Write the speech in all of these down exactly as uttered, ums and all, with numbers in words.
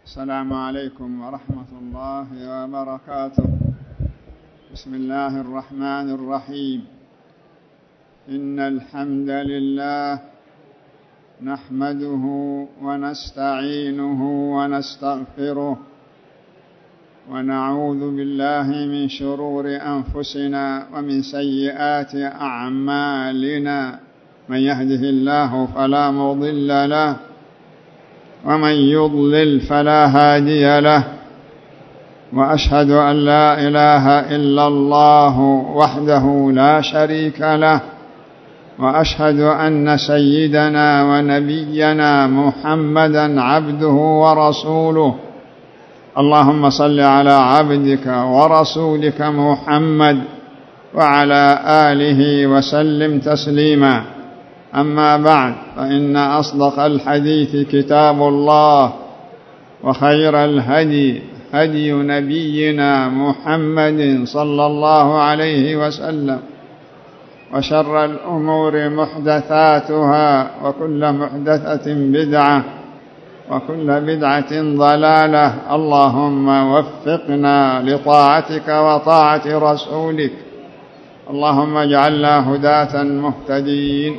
السلام عليكم ورحمة الله وبركاته. بسم الله الرحمن الرحيم. إن الحمد لله نحمده ونستعينه ونستغفره ونعوذ بالله من شرور أنفسنا ومن سيئات أعمالنا. من يهده الله فلا مضل له ومن يضلل فلا هادي له، وأشهد أن لا إله إلا الله وحده لا شريك له، وأشهد أن سيدنا ونبينا محمدا عبده ورسوله. اللهم صل على عبدك ورسولك محمد وعلى آله وسلم تسليما. أما بعد، فإن أصدق الحديث كتاب الله، وخير الهدي هدي نبينا محمد صلى الله عليه وسلم، وشر الأمور محدثاتها، وكل محدثة بدعة، وكل بدعة ضلالة. اللهم وفقنا لطاعتك وطاعة رسولك، اللهم اجعلنا هداة مهتدين.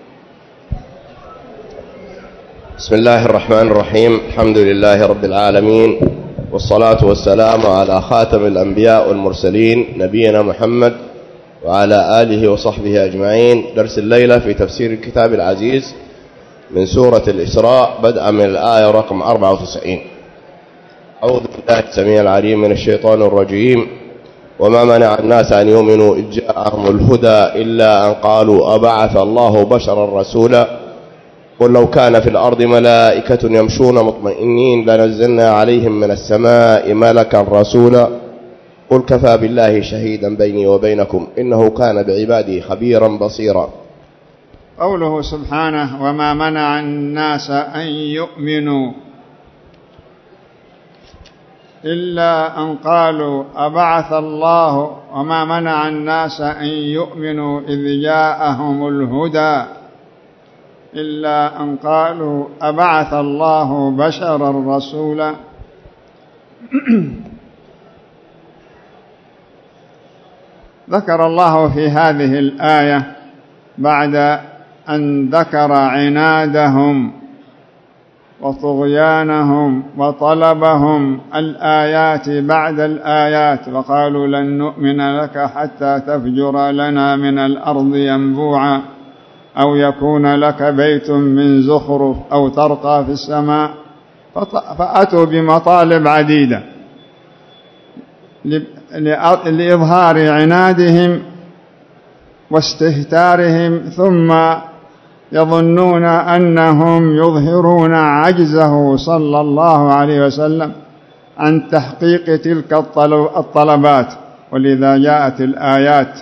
بسم الله الرحمن الرحيم. الحمد لله رب العالمين، والصلاة والسلام على خاتم الأنبياء والمرسلين نبينا محمد وعلى آله وصحبه أجمعين. درس الليلة في تفسير الكتاب العزيز من سورة الإسراء، بدءا من الآية رقم أربعة وتسعين. أعوذ بالله السميع العليم من الشيطان الرجيم. وما منع الناس أن يؤمنوا إذ جاءهم الهدى إلا أن قالوا أبعث الله بشرا رسولا قل لو كان في الأرض ملائكة يمشون مطمئنين لنزلنا عليهم من السماء ملكا رسولا قل كفى بالله شهيدا بيني وبينكم إنه كان بعباده خبيرا بصيرا. قوله سبحانه: وما منع الناس أن يؤمنوا إلا أن قالوا أبعث الله وما منع الناس أن يؤمنوا إذ جاءهم الهدى إلا أن قالوا أبعث الله بشرا رسولا. ذكر الله في هذه الآية بعد أن ذكر عنادهم وطغيانهم وطلبهم الآيات بعد الآيات، وقالوا لن نؤمن لك حتى تفجر لنا من الأرض ينبوعا أو يكون لك بيت من زخرف أو ترقى في السماء، فأتوا بمطالب عديدة لإظهار عنادهم واستهتارهم، ثم يظنون أنهم يظهرون عجزه صلى الله عليه وسلم عن تحقيق تلك الطلبات. ولذا جاءت الآيات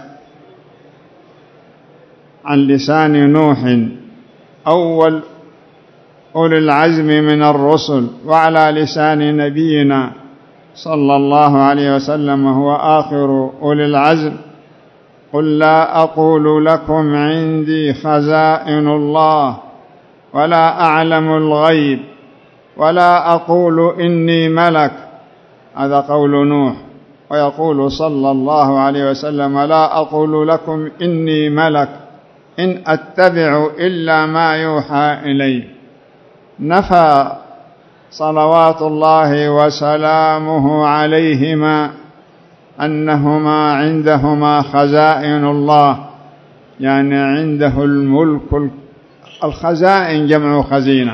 عن لسان نوح أول أولي العزم من الرسل، وعلى لسان نبينا صلى الله عليه وسلم هو آخر أولي العزم: قل لا أقول لكم عندي خزائن الله ولا أعلم الغيب ولا أقول إني ملك. هذا قول نوح. ويقول صلى الله عليه وسلم: لا أقول لكم إني ملك إن أتبع إلا ما يوحى إلي. نفى صلوات الله وسلامه عليهما أنهما عندهما خزائن الله، يعني عنده الملك. الخزائن جمع خزينة،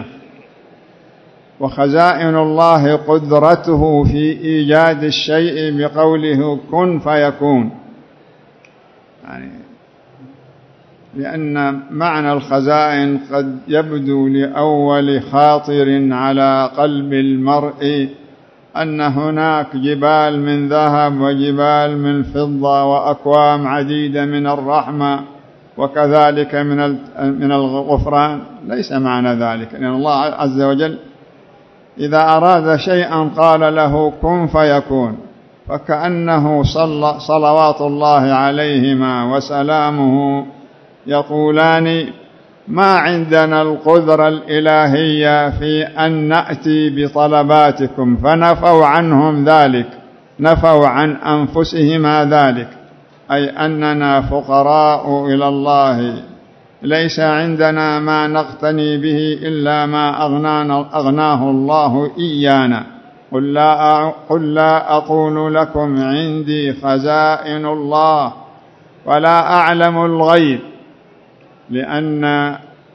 وخزائن الله قدرته في إيجاد الشيء بقوله كن فيكون، يعني لأن معنى الخزائن قد يبدو لأول خاطر على قلب المرء أن هناك جبال من ذهب وجبال من فضة وأكوام عديدة من الرحمة وكذلك من من الغفران. ليس معنى ذلك، لأن الله عز وجل إذا أراد شيئا قال له كن فيكون، فكأنه صل صلوات الله عليهما وسلامه يقولان ما عندنا القدرة الإلهية في أن نأتي بطلباتكم، فنفوا عنهم ذلك، نفوا عن أنفسهم ذلك، أي أننا فقراء إلى الله، ليس عندنا ما نغتني به إلا ما أغنانا أغناه الله إيانا. قل لا, قل لا أقول لكم عندي خزائن الله ولا أعلم الغيب، لأن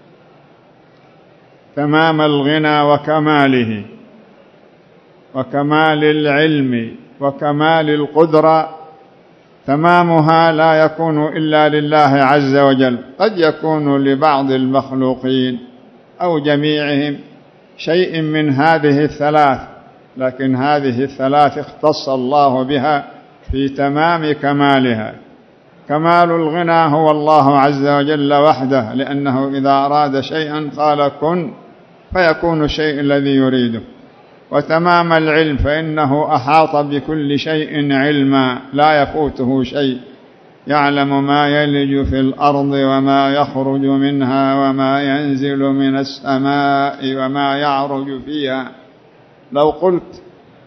تمام الغنى وكماله وكمال العلم وكمال القدرة تمامها لا يكون إلا لله عز وجل. قد يكون لبعض المخلوقين أو جميعهم شيء من هذه الثلاث، لكن هذه الثلاث اختص الله بها في تمام كمالها. كمال الغنى هو الله عز وجل وحده، لأنه إذا أراد شيئا قال كن فيكون الشيء الذي يريده. وتمام العلم فإنه أحاط بكل شيء علما لا يفوته شيء، يعلم ما يلج في الأرض وما يخرج منها وما ينزل من السماء وما يعرج فيها. لو قلت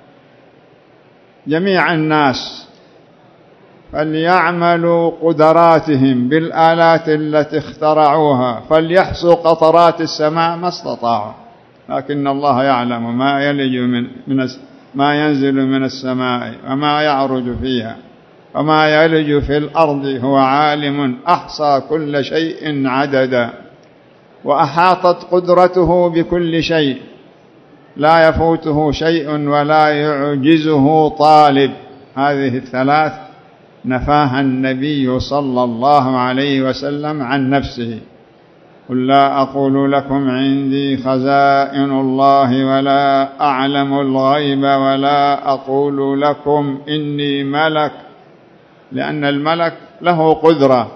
جميع الناس فليعملوا قدراتهم بالآلات التي اخترعوها فليحصوا قطرات السماء ما استطاعوا، لكن الله يعلم ما يلج من, من ما ينزل من السماء وما يعرج فيها وما يلج في الأرض، هو عالم أحصى كل شيء عددا، وأحاطت قدرته بكل شيء، لا يفوته شيء ولا يعجزه طالب. هذه الثلاث نفاها النبي صلى الله عليه وسلم عن نفسه. قل لا أقول لكم عندي خزائن الله ولا أعلم الغيب ولا أقول لكم إني ملك، لأن الملك له قدرة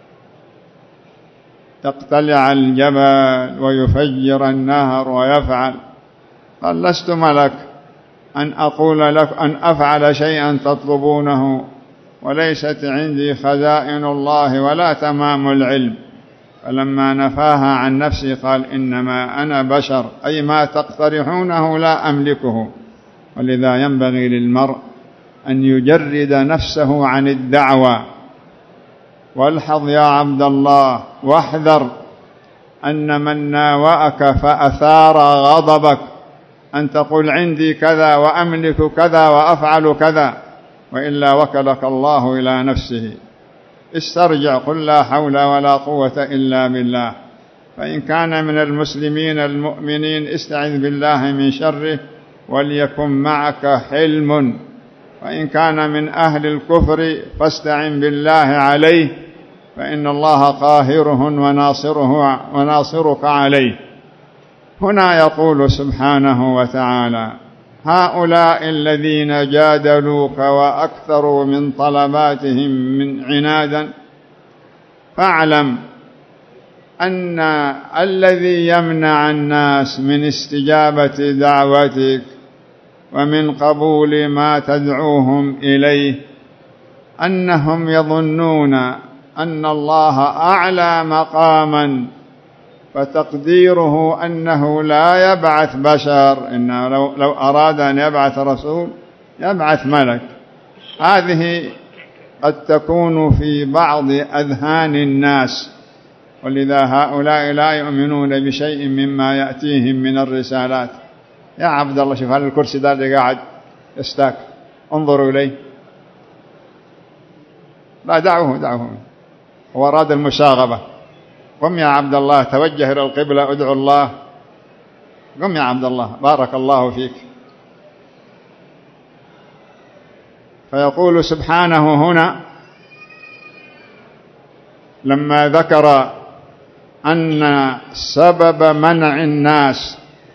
تقتلع الجبل ويفجر النهر ويفعل. قال لست ملك أن أقول لك أن أفعل شيئا تطلبونه، وليست عندي خزائن الله ولا تمام العلم. فلما نفاها عن نفسه قال إنما أنا بشر، أي ما تقترحونه لا أملكه. ولذا ينبغي للمرء أن يجرد نفسه عن الدعوة. والحظ يا عبد الله واحذر أن من ناوأك فأثار غضبك أن تقول عندي كذا وأملك كذا وأفعل كذا، وإلا وكلك الله إلى نفسه. استرجع، قل لا حول ولا قوة إلا بالله. فإن كان من المسلمين المؤمنين استعذ بالله من شره وليكن معك حلم، وإن كان من أهل الكفر فاستعن بالله عليه، فإن الله قاهره وناصره وناصرك عليه. هنا يقول سبحانه وتعالى هؤلاء الذين جادلوك وأكثروا من طلباتهم من عنادا، فاعلم أن الذي يمنع الناس من استجابة دعوتك ومن قبول ما تدعوهم إليه أنهم يظنون أن الله أعلى مقاما، فتقديره أنه لا يبعث بشر، إنه لو, لو أراد أن يبعث رسول يبعث ملك. هذه قد تكون في بعض أذهان الناس، ولذا هؤلاء لا يؤمنون بشيء مما يأتيهم من الرسالات. يا عبد الله شوف هذا الكرسي ده اللي قاعد يستاك، انظروا إليه. لا دعوه دعوه، هو أراد المشاغبة. قم يا عبد الله توجه إلى القبلة ادعو الله. قم يا عبد الله بارك الله فيك. فيقول سبحانه هنا لما ذكر أن سبب منع الناس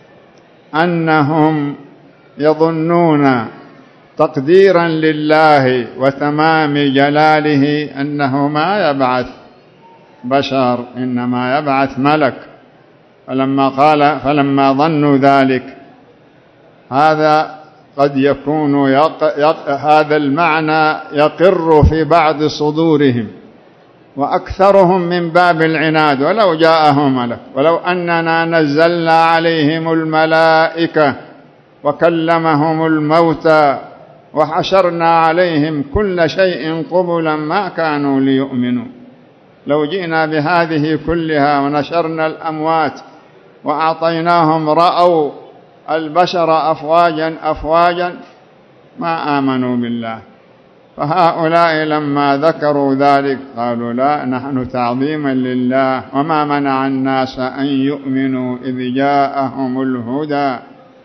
أنهم يظنون تقديرا لله وتمام جلاله أنه ما يبعث بشر إنما يبعث ملك. فلما قال فلما ظنوا ذلك، هذا قد يكون يق... يق... هذا المعنى يقر في بعض صدورهم، وأكثرهم من باب العناد. ولو جاءهم ملك، ولو أننا نزلنا عليهم الملائكة وكلمهم الموتى وحشرنا عليهم كل شيء قبلا ما كانوا ليؤمنوا. لو جئنا بهذه كلها ونشرنا الأموات وأعطيناهم رأوا البشر أفواجا أفواجا ما آمنوا بالله. فهؤلاء لما ذكروا ذلك قالوا لا، نحن تعظيما لله. وما منع الناس أن يؤمنوا إذ جاءهم الهدى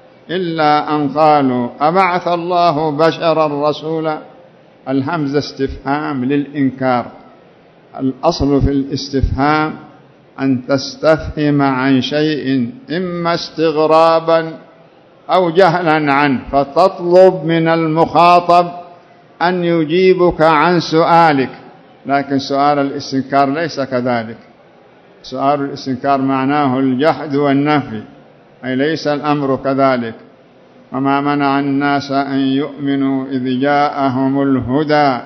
إلا أن قالوا أبعث الله بشرا رسولا. الهمزة استفهام للإنكار. الأصل في الاستفهام أن تستفهم عن شيء إما استغرابا أو جهلا عنه، فتطلب من المخاطب أن يجيبك عن سؤالك. لكن سؤال الاستنكار ليس كذلك. سؤال الاستنكار معناه الجحد والنفي، أي ليس الأمر كذلك. وما منع الناس أن يؤمنوا إذ جاءهم الهدى.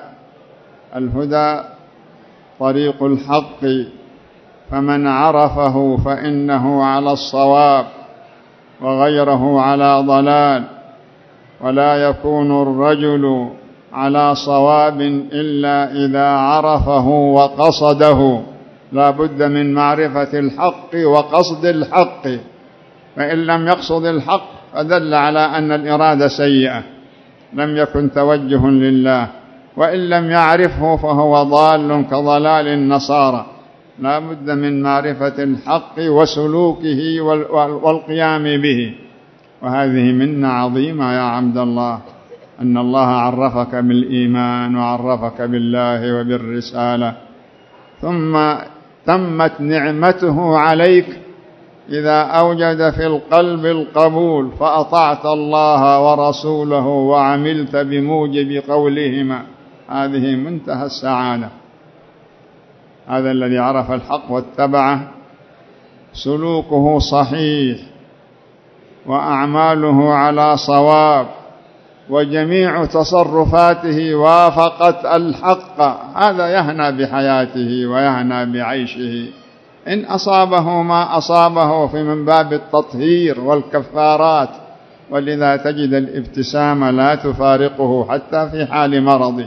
الهدى طريق الحق، فمن عرفه فإنه على الصواب وغيره على ضلال. ولا يكون الرجل على صواب إلا إذا عرفه وقصده. لا بد من معرفة الحق وقصد الحق، فإن لم يقصد الحق فدل على أن الإرادة سيئة، لم يكن توجه لله. وإن لم يعرفه فهو ضال كضلال النصارى. لا بد من معرفة الحق وسلوكه والقيام به. وهذه منة عظيمة يا عبد الله، أن الله عرفك بالإيمان وعرفك بالله وبالرسالة، ثم تمت نعمته عليك إذا أوجد في القلب القبول فأطعت الله ورسوله وعملت بموجب قولهما. هذه منتهى السعادة. هذا الذي عرف الحق واتبعه سلوكه صحيح وأعماله على صواب وجميع تصرفاته وافقت الحق. هذا يهنى بحياته ويهنى بعيشه. إن أصابه ما أصابه في من باب التطهير والكفارات. ولذا تجد الابتسامة لا تفارقه حتى في حال مرضه،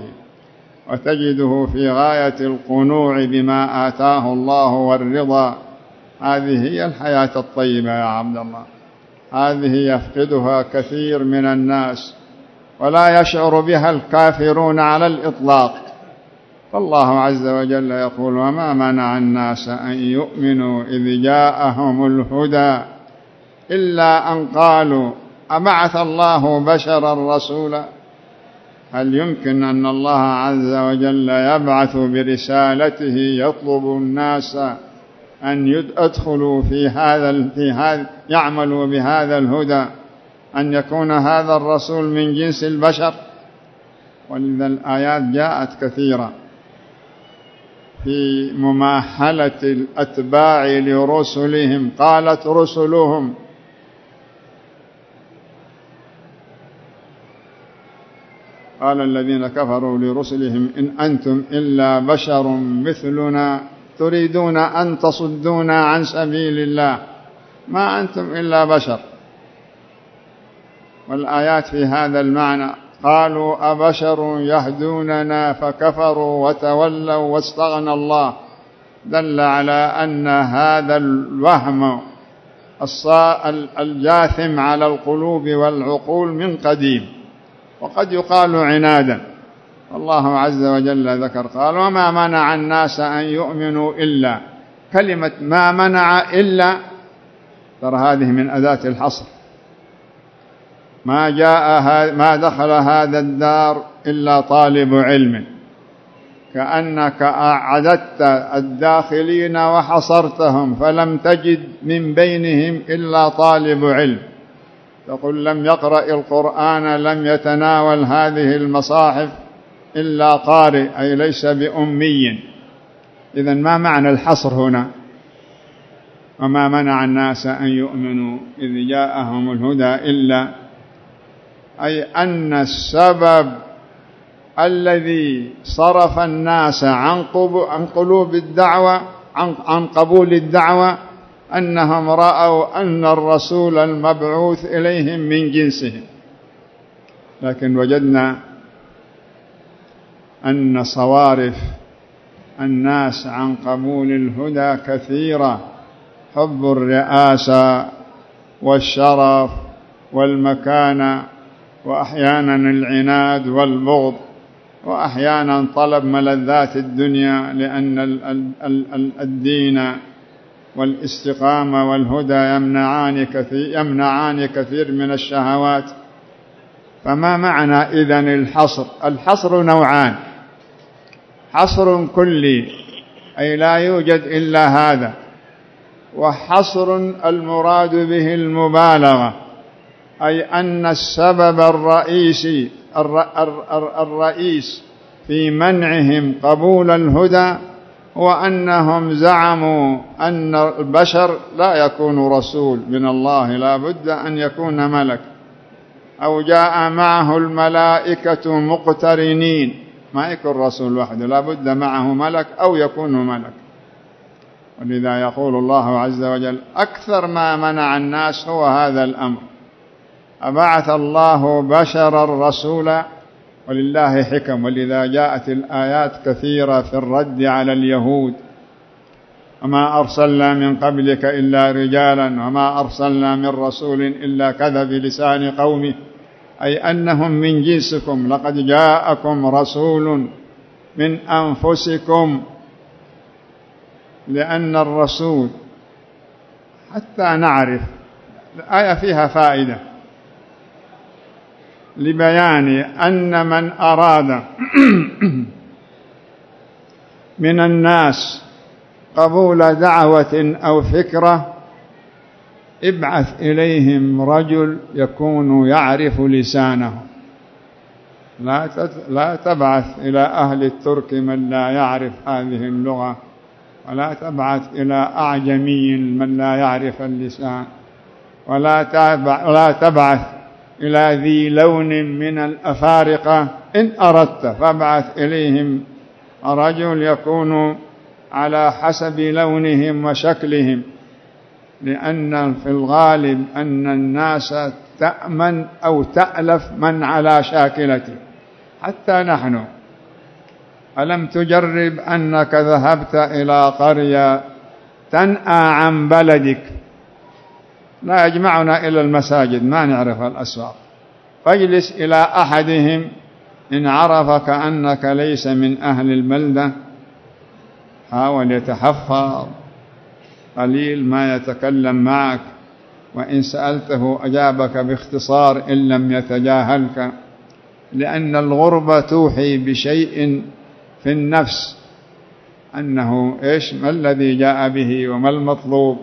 وتجده في غاية القنوع بما آتاه الله والرضا. هذه هي الحياة الطيبة يا عبد الله. هذه يفقدها كثير من الناس ولا يشعر بها الكافرون على الإطلاق. فالله عز وجل يقول وما منع الناس أن يؤمنوا إذ جاءهم الهدى إلا أن قالوا أبعث الله بشرا رسولا. هل يمكن أن الله عز وجل يبعث برسالته يطلب الناس أن يدخلوا في هذا في هذا يعملوا بهذا الهدى، أن يكون هذا الرسول من جنس البشر؟ ولذا الآيات جاءت كثيرة في مماحلة الأتباع لرسلهم. قالت رسلهم قال الذين كفروا لرسلهم إن أنتم إلا بشر مثلنا تريدون أن تصدونا عن سبيل الله. ما أنتم إلا بشر. والآيات في هذا المعنى. قالوا أبشر يهدوننا فكفروا وتولوا واستغنى الله. دل على أن هذا الوهم الجاثم على القلوب والعقول من قديم، وقد يقال عنادا. الله عز وجل ذكر قال وما منع الناس أن يؤمنوا إلا. كلمة ما منع إلا ترى هذه من أداة الحصر. ما جاء ما دخل هذا الدار إلا طالب علم، كأنك أعددت الداخلين وحصرتهم فلم تجد من بينهم إلا طالب علم. تقول لم يقرأ القرآن لم يتناول هذه المصاحف إلا قارئ، أي ليس بأمي. إذن ما معنى الحصر هنا؟ وما منع الناس أن يؤمنوا إذ جاءهم الهدى إلا، أي أن السبب الذي صرف الناس عن قلوب الدعوة عن قبول الدعوة أنهم رأوا أن الرسول المبعوث إليهم من جنسهم، لكن وجدنا أن صوارف الناس عن قبول الهدى كثيرة: حب الرئاسة والشرف والمكانة، وأحيانا العناد والبغض، وأحيانا طلب ملذات الدنيا، لأن الدين والاستقامة والهدى يمنعان كثير, يمنعان كثير من الشهوات. فما معنى إذن الحصر؟ الحصر نوعان: حصر كلي أي لا يوجد إلا هذا، وحصر المراد به المبالغة، أي أن السبب الرئيسي الرئيس في منعهم قبول الهدى هو أنهم زعموا أن البشر لا يكون رسول من الله، لا بد أن يكون ملك، أو جاء معه الملائكة مقترنين، ما يكون رسول وحده، لا بد معه ملك أو يكون ملك. ولذا يقول الله عز وجل: أكثر ما منع الناس هو هذا الأمر. أبعث الله بشرا رسولا، ولله حكم، ولذا جاءت الآيات كثيرة في الرد على اليهود: وما أرسلنا من قبلك إلا رجالا وما أرسلنا من رسول إلا كذب بلسان قومه، أي أنهم من جنسكم، لقد جاءكم رسول من أنفسكم. لأن الرسول حتى نعرف، الآية فيها فائدة لبيان أن من أراد من الناس قبول دعوة أو فكرة ابعث إليهم رجل يكون يعرف لسانه، لا تبعث إلى أهل الترك من لا يعرف هذه اللغة، ولا تبعث إلى أعجمي من لا يعرف اللسان، ولا تبعث إلى ذي لون من الأفارقة. إن أردت فابعث إليهم رجل يكون على حسب لونهم وشكلهم، لأن في الغالب أن الناس تأمن أو تألف من على شاكلته. حتى نحن، ألم تجرب أنك ذهبت إلى قرية تنأى عن بلدك، لا يجمعنا إلى المساجد، ما نعرف الأسواق، فاجلس إلى أحدهم، إن عرفك أنك ليس من أهل البلدة حاول يتحفظ قليل ما يتكلم معك، وإن سألته أجابك باختصار إن لم يتجاهلك، لأن الغربة توحي بشيء في النفس، أنه إيش ما الذي جاء به وما المطلوب.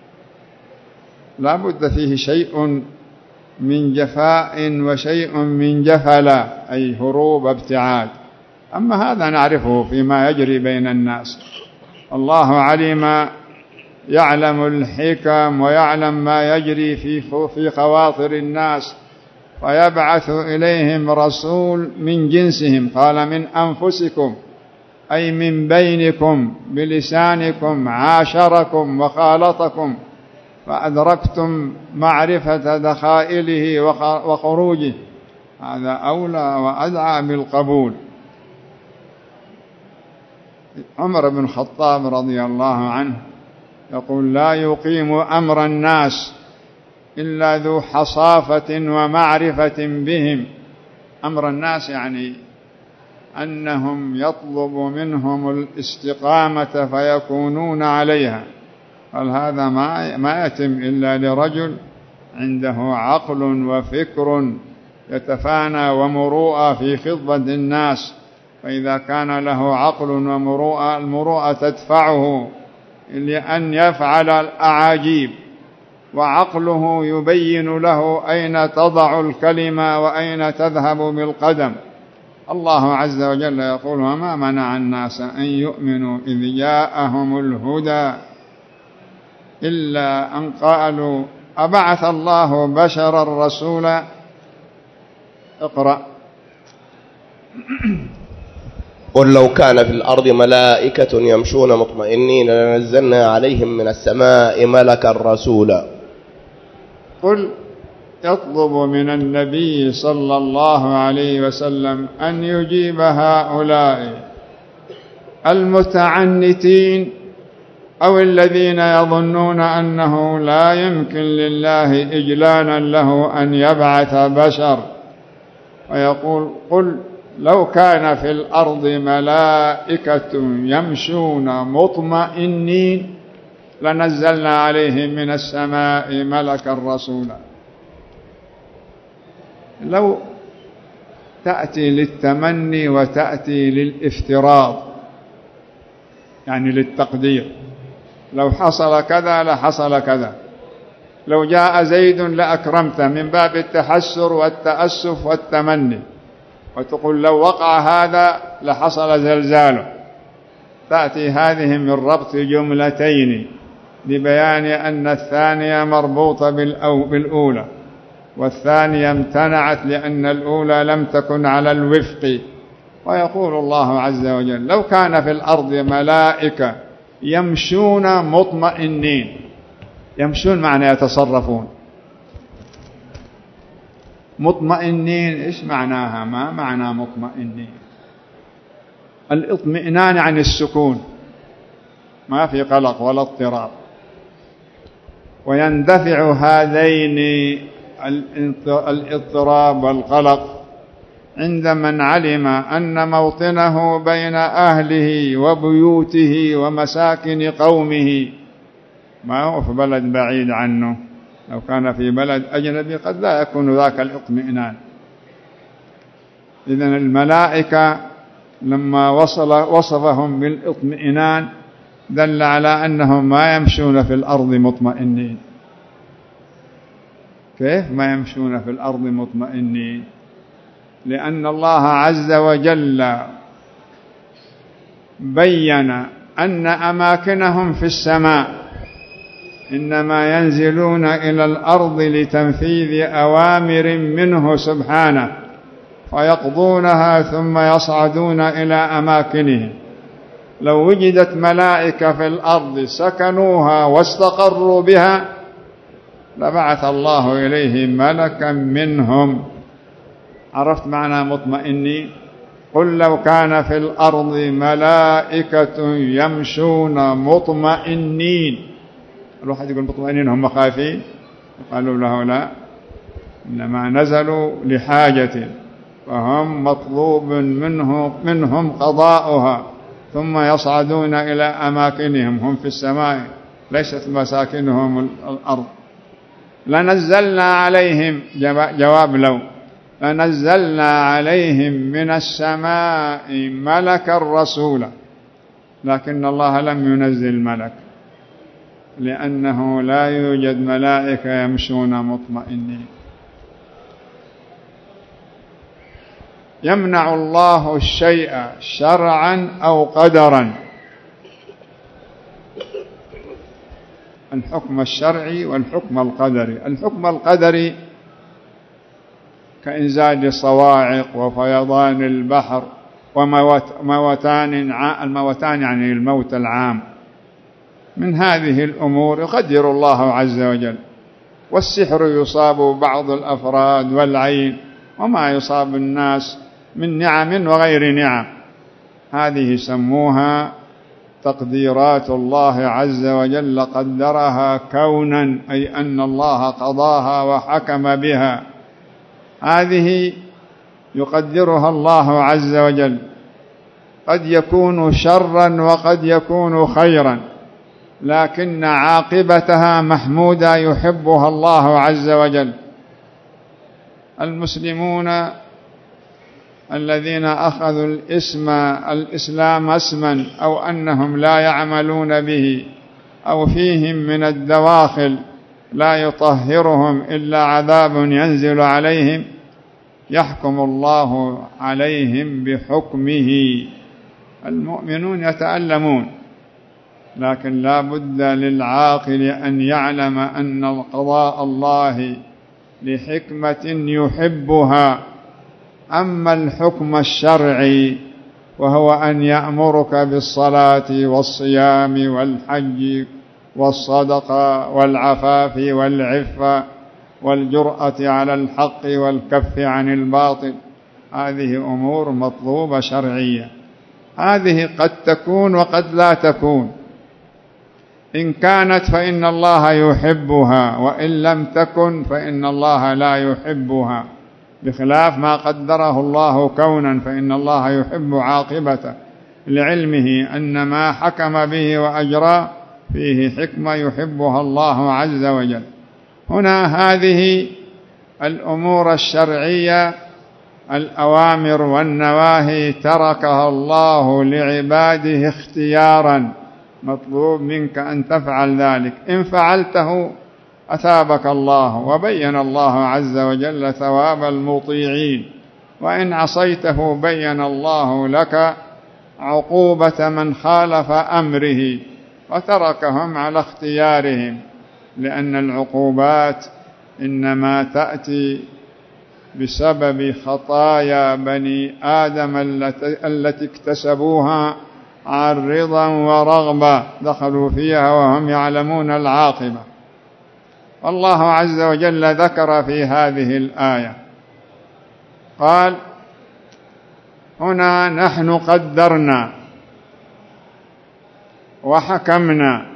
لا بد فيه شيء من جفاء وشيء من جفلا، أي هروب ابتعاد. أما هذا نعرفه فيما يجري بين الناس. الله عليم يعلم الحكم ويعلم ما يجري في في خواطر الناس، فيبعث إليهم رسول من جنسهم. قال من أنفسكم، أي من بينكم، بلسانكم عاشركم وخالطكم، فأدركتم معرفة دخائله وخروجه. هذا أولى وأدعى بالقبول. عمر بن الخطاب رضي الله عنه يقول: لا يقيم أمر الناس إلا ذو حصافة ومعرفة بهم. أمر الناس يعني أنهم يطلب منهم الاستقامة فيكونون عليها، قال هذا ما ما يتم إلا لرجل عنده عقل وفكر يتفانى ومروءة في خطبة الناس. فإذا كان له عقل ومروءة، المروءة تدفعه لأن يفعل الأعاجيب، وعقله يبين له أين تضع الكلمة وأين تذهب بالقدم. الله عز وجل يقول: وما منع الناس أن يؤمنوا إذ جاءهم الهدى إلا أن قالوا أبعث الله بشرا رسولا. اقرأ. قل لو كان في الأرض ملائكة يمشون مطمئنين لنزلنا عليهم من السماء ملكا رسولا. قل يطلب من النبي صلى الله عليه وسلم أن يجيب هؤلاء المتعنتين أو الذين يظنون أنه لا يمكن لله إجلالا له أن يبعث بشر، ويقول قل لو كان في الأرض ملائكة يمشون مطمئنين لنزلنا عليهم من السماء ملكا رسولا. لو تأتي للتمني وتأتي للافتراض، يعني للتقدير، لو حصل كذا لحصل كذا، لو جاء زيد لأكرمته، من باب التحسر والتأسف والتمني، وتقول لو وقع هذا لحصل زلزاله. تأتي هذه من ربط جملتين لبيان أن الثانية مربوطة بالأولى، والثانية امتنعت لأن الأولى لم تكن على الوفق. ويقول الله عز وجل لو كان في الأرض ملائكة يمشون مطمئنين. يمشون معنى يتصرفون، مطمئنين إيش معناها؟ ما معنى مطمئنين؟ الاطمئنان عن السكون، ما في قلق ولا اضطراب. ويندفع هذين الاضطراب والقلق عند من علم أن موطنه بين أهله وبيوته ومساكن قومه، ما هو في بلد بعيد عنه. لو كان في بلد أجنبي قد لا يكون ذاك الاطمئنان. إذن الملائكة لما وصل وصفهم بالاطمئنان دل على أنهم ما يمشون في الأرض مطمئنين. كيف ما يمشون في الأرض مطمئنين؟ لأن الله عز وجل بين أن أماكنهم في السماء، إنما ينزلون إلى الأرض لتنفيذ أوامر منه سبحانه فيقضونها ثم يصعدون إلى أماكنهم. لو وجدت ملائكة في الأرض سكنوها واستقروا بها لبعث الله إليهم ملكا منهم. عرفت معنى مطمئنين؟ قل لو كان في الأرض ملائكة يمشون مطمئنين. الواحد يقول مطمئنين هم خايفين؟ قالوا له لا، إنما نزلوا لحاجة فهم مطلوب منه منهم قضاؤها ثم يصعدون إلى أماكنهم. هم في السماء ليست مساكنهم الأرض. لنزلنا عليهم، جواب لو، لنزلنا عليهم من السماء ملكا رسولا. لكن الله لم ينزل ملك، لأنه لا يوجد ملائكة يمشون مطمئنين. يمنع الله الشيء شرعا أو قدرا، الحكم الشرعي والحكم القدري. الحكم القدري كإنزال الصواعق وفيضان البحر وموتان، الموتان يعني الموت العام. من هذه الأمور يقدر الله عز وجل. والسحر يصاب بعض الأفراد والعين وما يصاب الناس من نعم وغير نعم، هذه سموها تقديرات الله عز وجل، قدرها كونا، أي أن الله قضاها وحكم بها. هذه يقدرها الله عز وجل، قد يكون شرا وقد يكون خيرا، لكن عاقبتها محمودة يحبها الله عز وجل. المسلمون الذين أخذوا الاسم الإسلام اسما أو أنهم لا يعملون به أو فيهم من الدواخل لا يطهرهم إلا عذاب ينزل عليهم، يحكم الله عليهم بحكمه. المؤمنون يتألمون، لكن لا بد للعاقل أن يعلم أن قضاء الله لحكمة يحبها، أما الحكم الشرعي وهو أن يأمرك بالصلاة والصيام والحج والصدقة والعفاف والعفة والجرأة على الحق والكف عن الباطل، هذه أمور مطلوبة شرعية. هذه قد تكون وقد لا تكون، إن كانت فإن الله يحبها، وإن لم تكن فإن الله لا يحبها، بخلاف ما قدره الله كونا، فإن الله يحب عاقبته لعلمه أن ما حكم به وأجرى فيه حكمة يحبها الله عز وجل. هنا هذه الأمور الشرعية الأوامر والنواهي تركها الله لعباده اختيارا، مطلوب منك أن تفعل ذلك، إن فعلته أثابك الله، وبين الله عز وجل ثواب المطيعين، وإن عصيته بين الله لك عقوبة من خالف أمره وتركهم على اختيارهم، لأن العقوبات إنما تأتي بسبب خطايا بني آدم التي اكتسبوها عن رضا ورغبة دخلوا فيها وهم يعلمون العاقبة. الله عز وجل ذكر في هذه الآية قال: هنا نحن قدرنا وحكمنا.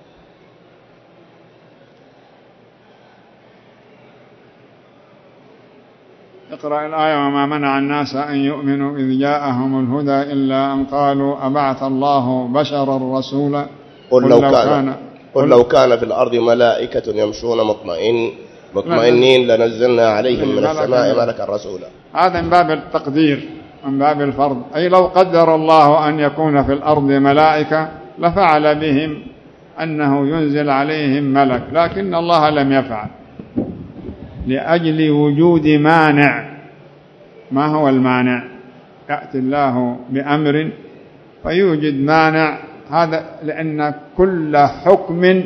اقرأ الآية: وما منع الناس أن يؤمنوا إذ جاءهم الهدى إلا أن قالوا أبعث الله بشرا رسولا. قل لو كان قل لو كان في الأرض ملائكة يمشون مطمئن مطمئنين لنزلنا عليهم من السماء ملكا رسولا. هذا من باب التقدير، من باب الفرض، أي لو قدر الله أن يكون في الأرض ملائكة لفعل بهم أنه ينزل عليهم ملك، لكن الله لم يفعل لأجل وجود مانع. ما هو المانع؟ يأتي الله بأمر فيوجد مانع، هذا لأن كل حكم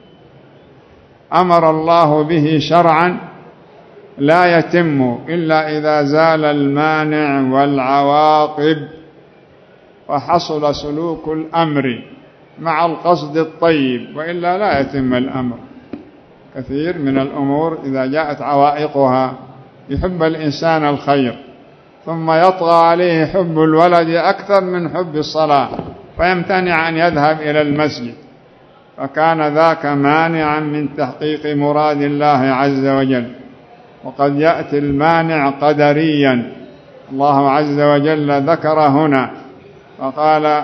أمر الله به شرعا لا يتم إلا إذا زال المانع والعواقب وحصل سلوك الأمر مع القصد الطيب، وإلا لا يتم الأمر. كثير من الأمور إذا جاءت عوائقها يحب الإنسان الخير ثم يطغى عليه حب الولد أكثر من حب الصلاة فيمتنع أن يذهب إلى المسجد، فكان ذاك مانعا من تحقيق مراد الله عز وجل. وقد يأتي المانع قدريا، الله عز وجل ذكر هنا وقال: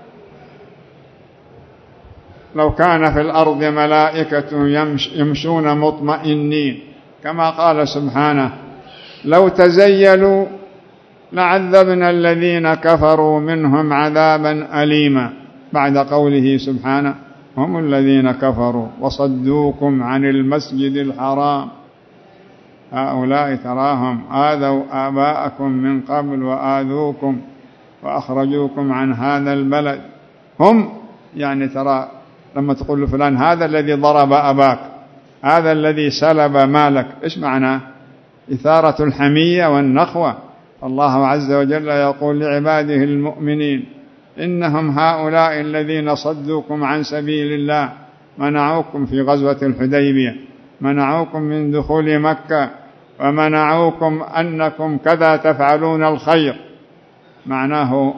لو كان في الأرض ملائكة يمشون مطمئنين، كما قال سبحانه: لو تزيلوا لعذبنا الذين كفروا منهم عذابا أليما، بعد قوله سبحانه: هم الذين كفروا وصدوكم عن المسجد الحرام، هؤلاء تراهم آذوا آباءكم من قبل وآذوكم وأخرجوكم عن هذا البلد. هم يعني ترى لما تقول لفلان هذا الذي ضرب أباك، هذا الذي سلب مالك، إيش معناه؟ إثارة الحمية والنخوة. الله عز وجل يقول لعباده المؤمنين: إنهم هؤلاء الذين صدوكم عن سبيل الله، منعوكم في غزوة الحديبية، منعوكم من دخول مكة، ومنعوكم أنكم كذا تفعلون الخير. معناه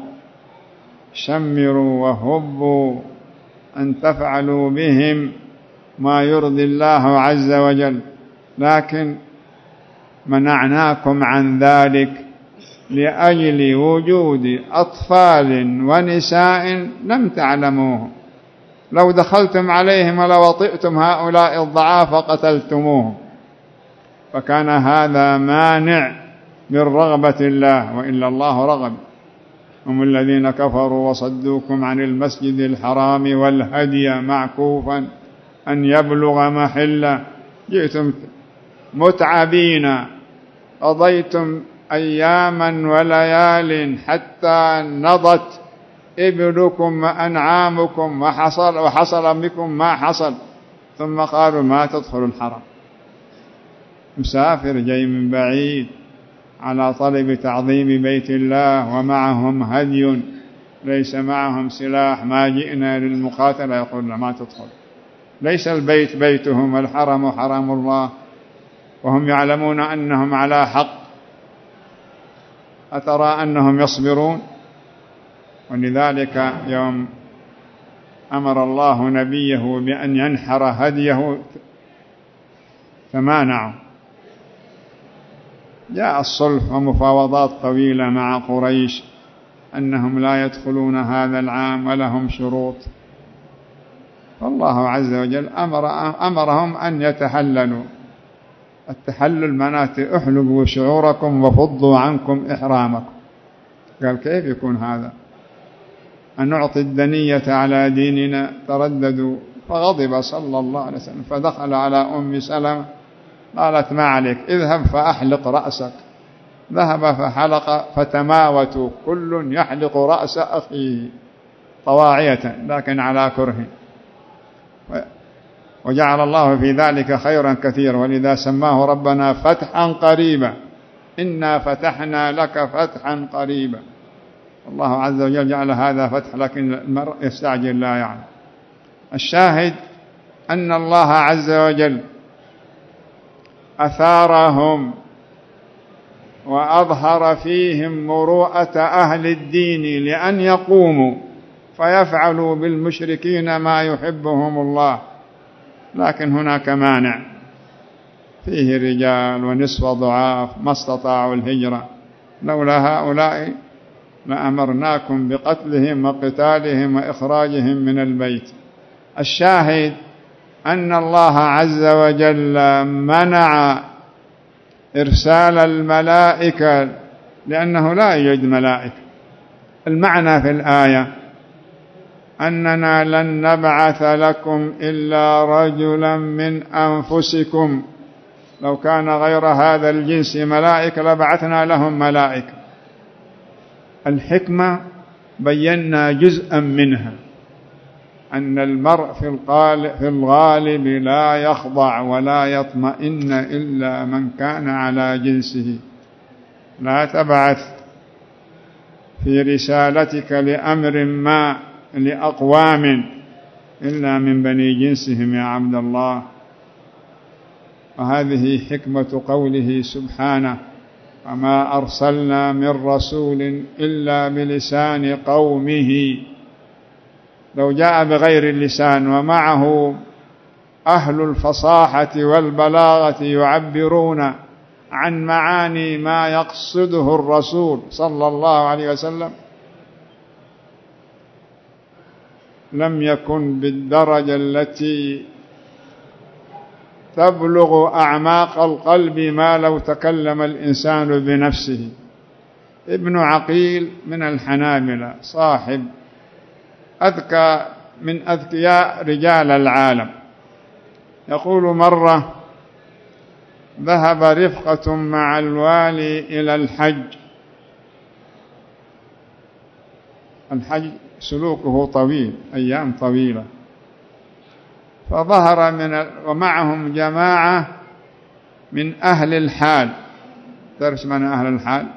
شمروا وهبوا أن تفعلوا بهم ما يرضي الله عز وجل، لكن منعناكم عن ذلك لأجل وجود أطفال ونساء لم تعلموهم، لو دخلتم عليهم ولوطئتم هؤلاء الضعاف قتلتموهم، فكان هذا مانع من رغبة الله، وإلا الله رغب. هم الذين كفروا وصدوكم عن المسجد الحرام والهدي معكوفا أن يبلغ محله، جئتم متعبين، قضيتم أياما وليال حتى نضت إبلكم وأنعامكم وحصل, وحصل بكم ما حصل، ثم قالوا ما تدخلوا الحرم. مسافر جاي من بعيد على طلب تعظيم بيت الله ومعهم هدي ليس معهم سلاح، ما جئنا للمقاتلة، يقول ما تدخل. ليس البيت بيتهم والحرم حرم الله، وهم يعلمون أنهم على حق. أترى أنهم يصبرون؟ ولذلك يوم أمر الله نبيه بأن ينحر هديه تمانعوا. جاء الصلح ومفاوضات طويلة مع قريش أنهم لا يدخلون هذا العام ولهم شروط، فالله عز وجل أمر أمرهم أن يتحللوا. التحلل معناته احلبوا شعوركم وفضوا عنكم إحرامكم. قال كيف يكون هذا؟ أن نعطي الدنية على ديننا؟ ترددوا، فغضب صلى الله عليه وسلم فدخل على أم سلمة قالت ما عليك، اذهب فأحلق رأسك. ذهب فحلق، فتماوتوا كل يحلق رأس أخيه طواعية لكن على كره، وجعل الله في ذلك خيرا كثيرا، ولذا سماه ربنا فتحا قريبا، إنا فتحنا لك فتحا قريبا. الله عز وجل جعل هذا فتح، لكن المرء يستعجل لا يعلم. الشاهد أن الله عز وجل أثارهم وأظهر فيهم مروءة أهل الدين لأن يقوموا فيفعلوا بالمشركين ما يحبهم الله. لكن هناك مانع، فيه رجال ونسوة ضعاف ما استطاعوا الهجرة، لولا هؤلاء لأمرناكم بقتلهم وقتالهم وإخراجهم من البيت. الشاهد أن الله عز وجل منع إرسال الملائكة لأنه لا يوجد ملائكة. المعنى في الآية أننا لن نبعث لكم إلا رجلا من أنفسكم، لو كان غير هذا الجنس ملائكة لبعثنا لهم ملائكة. الحكمة بينا جزءا منها، أن المرء في الغالب لا يخضع ولا يطمئن إلا من كان على جنسه. لا تبعث في رسالتك لأمر ما لأقوام إلا من بني جنسهم يا عبد الله. وهذه حكمة قوله سبحانه وما أرسلنا من رسول إلا بلسان قومه. لو جاء بغير اللسان ومعه أهل الفصاحة والبلاغة يعبرون عن معاني ما يقصده الرسول صلى الله عليه وسلم لم يكن بالدرجة التي تبلغ أعماق القلب ما لو تكلم الإنسان بنفسه. ابن عقيل من الحنابلة صاحب أذكى من أذكياء رجال العالم، يقول مرة ذهب رفقة مع الوالي إلى الحج. الحج سلوكه طويل، أيام طويلة، فظهر من ومعهم جماعة من أهل الحال. تعرف من أهل الحال؟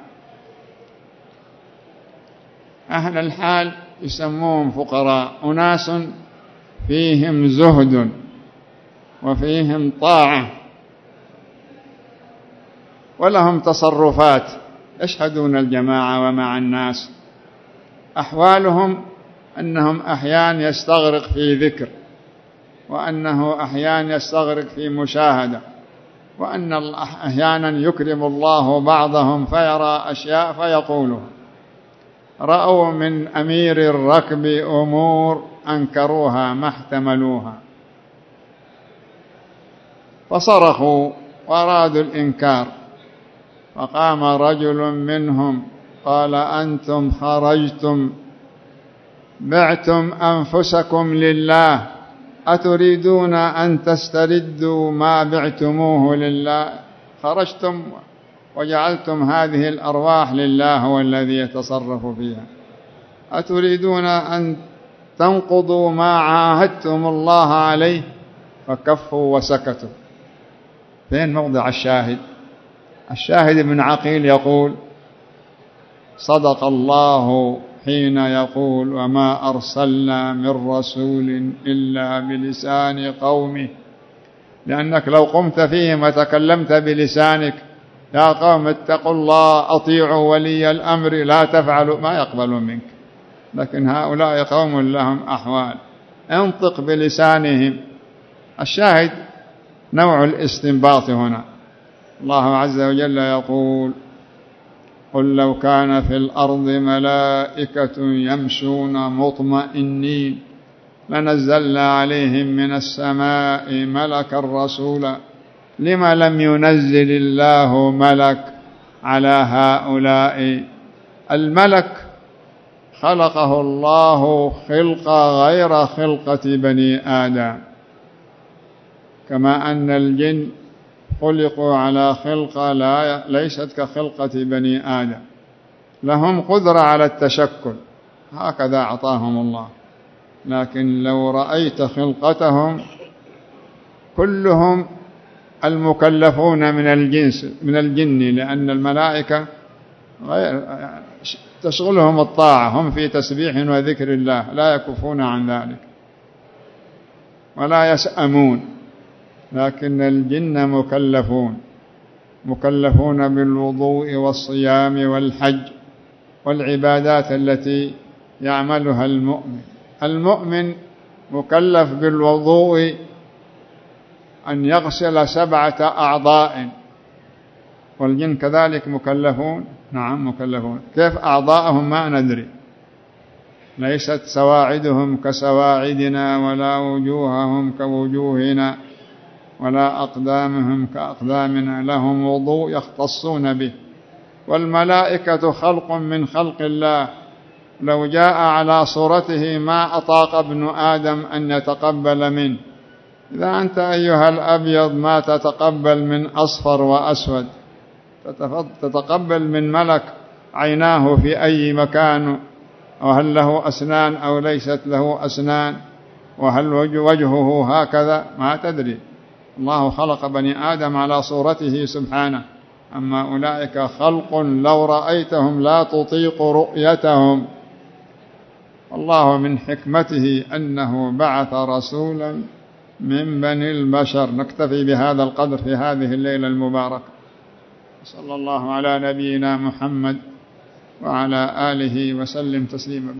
أهل الحال يسموهم فقراء، أناس فيهم زهد وفيهم طاعة ولهم تصرفات، يشهدون الجماعة ومع الناس. أحوالهم أنهم أحيانا يستغرق في ذكر، وأنه أحيانا يستغرق في مشاهدة، وأن أحيانا يكرم الله بعضهم فيرى أشياء فيقوله. رأوا من أمير الركب أمور أنكروها ما احتملوها، فصرخوا وأرادوا الإنكار، فقام رجل منهم قال أنتم خرجتم بعتم أنفسكم لله، أتريدون أن تستردوا ما بعتموه لله؟ خرجتم وجعلتم هذه الأرواح لله هو الذي يتصرف فيها، أتريدون أن تنقضوا ما عاهدتم الله عليه؟ فكفوا وسكتوا. فين موضع الشاهد؟ الشاهد بن عقيل يقول: صدق الله حين يقول: وما أرسلنا من رسول إلا بلسان قومه. لأنك لو قمت فيهم وتكلمت بلسانك: يا قوم اتقوا الله، أطيعوا ولي الأمر، لا تفعلوا، ما يقبلون منك. لكن هؤلاء قوم لهم أحوال، انطق بلسانهم. الشاهد نوع الاستنباط هنا. الله عز وجل يقول: قل لو كان في الأرض ملائكة يمشون مطمئنين لنزلنا عليهم من السماء ملكا رسولا لما لم ينزل الله ملك على هؤلاء. الملك خلقه الله خلقة غير خلقة بني آدم، كما أن الجن خلقوا على خلقة لا ليست كخلقة بني آدم، لهم قدرة على التشكل، هكذا أعطاهم الله. لكن لو رأيت خلقتهم كلهم المكلفون من الجنس من الجن، لأن الملائكة غير تشغلهم الطاعة، هم في تسبيح وذكر الله لا يكفون عن ذلك ولا يسأمون. لكن الجن مكلفون مكلفون بالوضوء والصيام والحج والعبادات التي يعملها المؤمن. المؤمن مكلف بالوضوء أن يغسل سبعة أعضاء، والجن كذلك مكلفون. نعم مكلفون. كيف أعضاءهم ما ندري، ليست سواعدهم كسواعدنا ولا وجوههم كوجوهنا ولا أقدامهم كأقدامنا، لهم وضوء يختصون به. والملائكة خلق من خلق الله، لو جاء على صورته ما أطاق ابن آدم أن يتقبل منه. إذا أنت أيها الأبيض ما تتقبل من أصفر وأسود، تتقبل من ملك عيناه في أي مكان، وهل له أسنان أو ليست له أسنان، وهل وجهه هكذا، ما تدري. الله خلق بني آدم على صورته سبحانه. أما أولئك خلق لو رأيتهم لا تطيق رؤيتهم. الله من حكمته أنه بعث رسولا من بني البشر. نكتفي بهذا القدر في هذه الليلة المباركة. صلى الله على نبينا محمد وعلى آله وسلم تسليما.